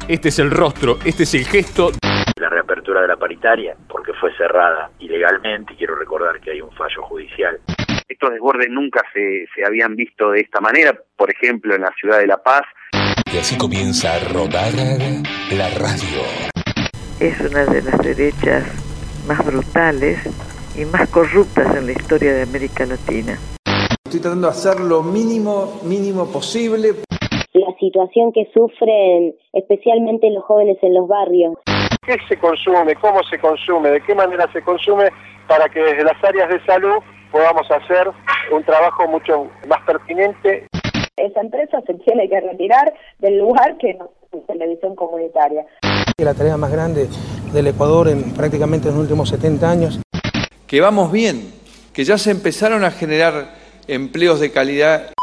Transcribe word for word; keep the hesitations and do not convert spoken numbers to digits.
este es el rostro, este es el gesto. La reapertura de la paritaria, porque fue cerrada ilegalmente, y quiero recordar que hay un fallo judicial. Estos desbordes nunca se, se habían visto de esta manera, por ejemplo en la ciudad de La Paz. Y así comienza a rodar la radio. Es una de las derechas más brutales y más corruptas en la historia de América Latina. Estoy tratando de hacer lo mínimo, mínimo posible. La situación que sufren especialmente los jóvenes en los barrios. ¿Qué se consume? ¿Cómo se consume? ¿De qué manera se consume? Para que desde las áreas de salud podamos hacer un trabajo mucho más pertinente. Esa empresa se tiene que retirar del lugar que no es televisión comunitaria. La tarea más grande del Ecuador en prácticamente los últimos setenta años. Que vamos bien, que ya se empezaron a generar empleos de calidad.